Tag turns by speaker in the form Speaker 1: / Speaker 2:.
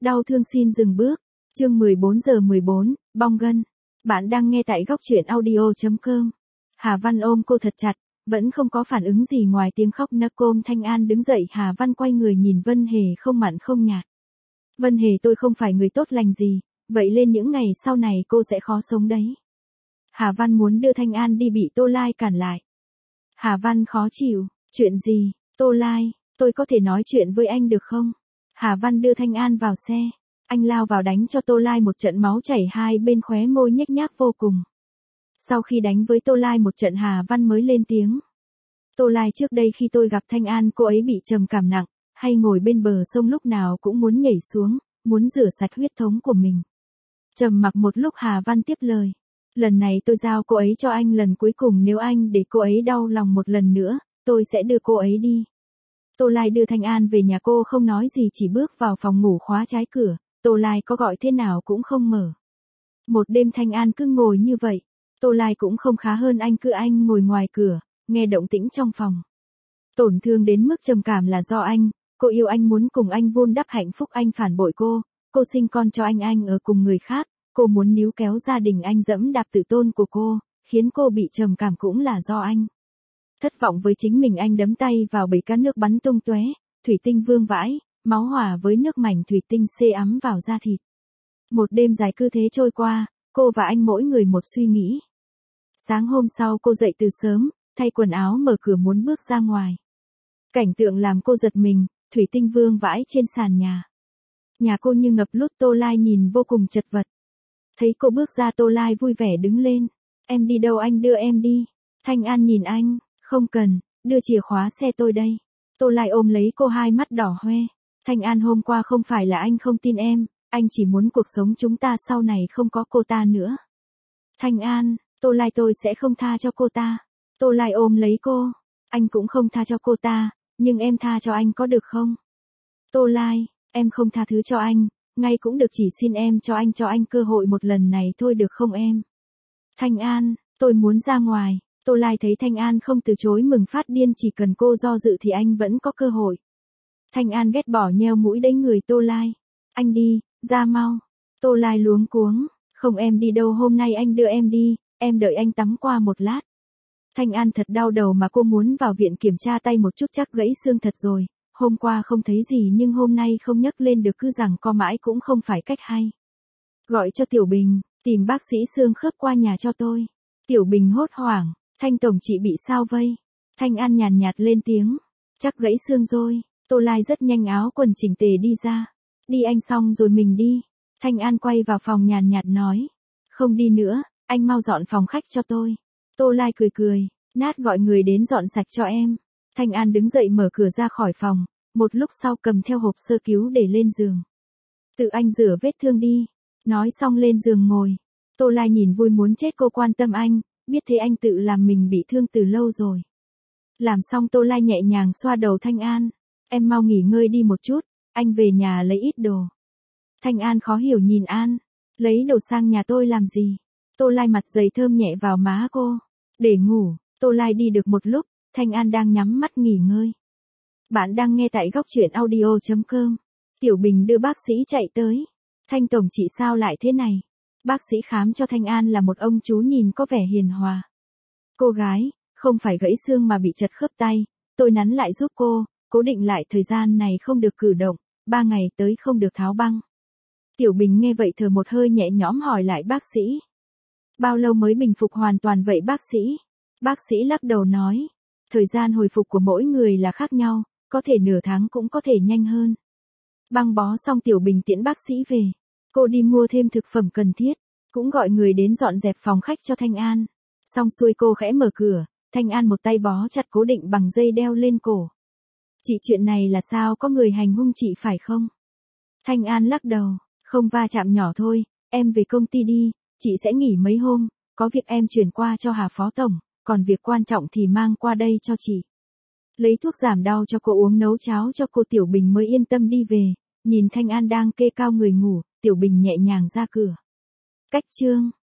Speaker 1: Đau thương xin dừng bước. Chương 14:14, bong gân. Bạn đang nghe tại góc truyện audio.com. Hà Văn ôm cô thật chặt, vẫn không có phản ứng gì ngoài tiếng khóc nấc. Ôm Thanh An đứng dậy. Hà Văn quay người nhìn Vân Hề không mặn không nhạt. Vân Hề, tôi không phải người tốt lành gì, vậy lên những ngày sau này cô sẽ khó sống đấy. Hà Văn muốn đưa Thanh An đi bị Tô Lai cản lại. Hà Văn khó chịu, chuyện gì? Tô Lai, tôi có thể nói chuyện với anh được không? Hà Văn đưa Thanh An vào xe. Anh lao vào đánh cho Tô Lai một trận, máu chảy hai bên khóe môi nhếch nhác vô cùng. Sau khi đánh với Tô Lai một trận, Hà Văn mới lên tiếng. Tô Lai, trước đây khi tôi gặp Thanh An, cô ấy bị trầm cảm nặng, hay ngồi bên bờ sông lúc nào cũng muốn nhảy xuống, muốn rửa sạch huyết thống của mình. Trầm mặc một lúc, Hà Văn tiếp lời. Lần này tôi giao cô ấy cho anh lần cuối cùng, nếu anh để cô ấy đau lòng một lần nữa, tôi sẽ đưa cô ấy đi. Tô Lai đưa Thanh An về nhà, cô không nói gì, chỉ bước vào phòng ngủ khóa trái cửa. Tô Lai có gọi thế nào cũng không mở. Một đêm Thanh An cứ ngồi như vậy. Tô Lai cũng không khá hơn anh, anh ngồi ngoài cửa, nghe động tĩnh trong phòng. Tổn thương đến mức trầm cảm là do anh, cô yêu anh, muốn cùng anh vun đắp hạnh phúc, anh phản bội cô sinh con cho anh ở cùng người khác, cô muốn níu kéo gia đình anh, dẫm đạp tự tôn của cô, khiến cô bị trầm cảm cũng là do anh. Thất vọng với chính mình, anh đấm tay vào bể cát, nước bắn tung tóe, thủy tinh vương vãi, máu hòa với nước, mảnh thủy tinh xê ấm vào da thịt. Một đêm dài cứ thế trôi qua, cô và anh mỗi người một suy nghĩ. Sáng hôm sau cô dậy từ sớm, thay quần áo, mở cửa muốn bước ra ngoài. Cảnh tượng làm cô giật mình, thủy tinh vương vãi trên sàn nhà. Nhà cô như ngập lụt. Tô Lai nhìn vô cùng chật vật. Thấy cô bước ra, Tô Lai vui vẻ đứng lên. Em đi đâu, anh đưa em đi. Thanh An nhìn anh, không cần, đưa chìa khóa xe tôi đây. Tô Lai ôm lấy cô, hai mắt đỏ hoe. Thanh An, hôm qua không phải là anh không tin em, anh chỉ muốn cuộc sống chúng ta sau này không có cô ta nữa. Thanh An, Tô Lai, tôi sẽ không tha cho cô ta. Tô Lai ôm lấy cô. Anh cũng không tha cho cô ta, nhưng em tha cho anh có được không? Tô Lai, em không tha thứ cho anh, ngay cũng được, chỉ xin em cho anh cơ hội một lần này thôi được không em? Thanh An, tôi muốn ra ngoài. Tô Lai thấy Thanh An không từ chối, mừng phát điên, chỉ cần cô do dự thì anh vẫn có cơ hội. Thanh An ghét bỏ nheo mũi đánh người Tô Lai. Anh đi, ra mau. Tô Lai luống cuống. Không, em đi đâu, hôm nay anh đưa em đi, em đợi anh tắm qua một lát. Thanh An thật đau đầu mà cô muốn vào viện kiểm tra tay một chút, chắc gãy xương thật rồi. Hôm qua không thấy gì nhưng hôm nay không nhấc lên được, cứ giằng co mãi cũng không phải cách hay. Gọi cho Tiểu Bình, tìm bác sĩ xương khớp qua nhà cho tôi. Tiểu Bình hốt hoảng. Thanh tổng, chị bị sao vây? Thanh An nhàn nhạt lên tiếng. Chắc gãy xương rồi. Tô Lai rất nhanh, áo quần chỉnh tề đi ra. Đi anh, xong rồi mình đi. Thanh An quay vào phòng nhàn nhạt nói. Không đi nữa, anh mau dọn phòng khách cho tôi. Tô Lai cười, nát, gọi người đến dọn sạch cho em. Thanh An đứng dậy mở cửa ra khỏi phòng, một lúc sau cầm theo hộp sơ cứu để lên giường. Tự anh rửa vết thương đi. Nói xong lên giường ngồi. Tô Lai nhìn vui muốn chết, cô quan tâm anh, biết thế anh tự làm mình bị thương từ lâu rồi. Làm xong Tô Lai nhẹ nhàng xoa đầu Thanh An. Em mau nghỉ ngơi đi một chút, anh về nhà lấy ít đồ. Thanh An khó hiểu nhìn An. Lấy đồ sang nhà tôi làm gì? Tô Lai mặt dày thơm nhẹ vào má cô. Để ngủ. Tô Lai đi được một lúc, Thanh An đang nhắm mắt nghỉ ngơi. Bạn đang nghe tại góc truyện audio.com. Tiểu Bình đưa bác sĩ chạy tới. Thanh tổng, chị sao lại thế này? Bác sĩ khám cho Thanh An là một ông chú nhìn có vẻ hiền hòa. Cô gái, không phải gãy xương mà bị chật khớp tay, tôi nắn lại giúp cô, cố định lại, thời gian này không được cử động, 3 ngày tới không được tháo băng. Tiểu Bình nghe vậy thở một hơi nhẹ nhõm, hỏi lại bác sĩ. Bao lâu mới bình phục hoàn toàn vậy bác sĩ? Bác sĩ lắc đầu nói. Thời gian hồi phục của mỗi người là khác nhau, có thể nửa tháng cũng có thể nhanh hơn. Băng bó xong Tiểu Bình tiễn bác sĩ về. Cô đi mua thêm thực phẩm cần thiết, cũng gọi người đến dọn dẹp phòng khách cho Thanh An. Xong xuôi cô khẽ mở cửa, Thanh An một tay bó chặt, cố định bằng dây đeo lên cổ. Chị, chuyện này là sao, có người hành hung chị phải không? Thanh An lắc đầu, không, va chạm nhỏ thôi, em về công ty đi, chị sẽ nghỉ mấy hôm, có việc em chuyển qua cho Hà phó tổng, còn việc quan trọng thì mang qua đây cho chị. Lấy thuốc giảm đau cho cô uống, nấu cháo cho cô. Tiểu Bình mới yên tâm đi về, nhìn Thanh An đang kê cao người ngủ, Tiểu Bình nhẹ nhàng ra cửa. Cách chương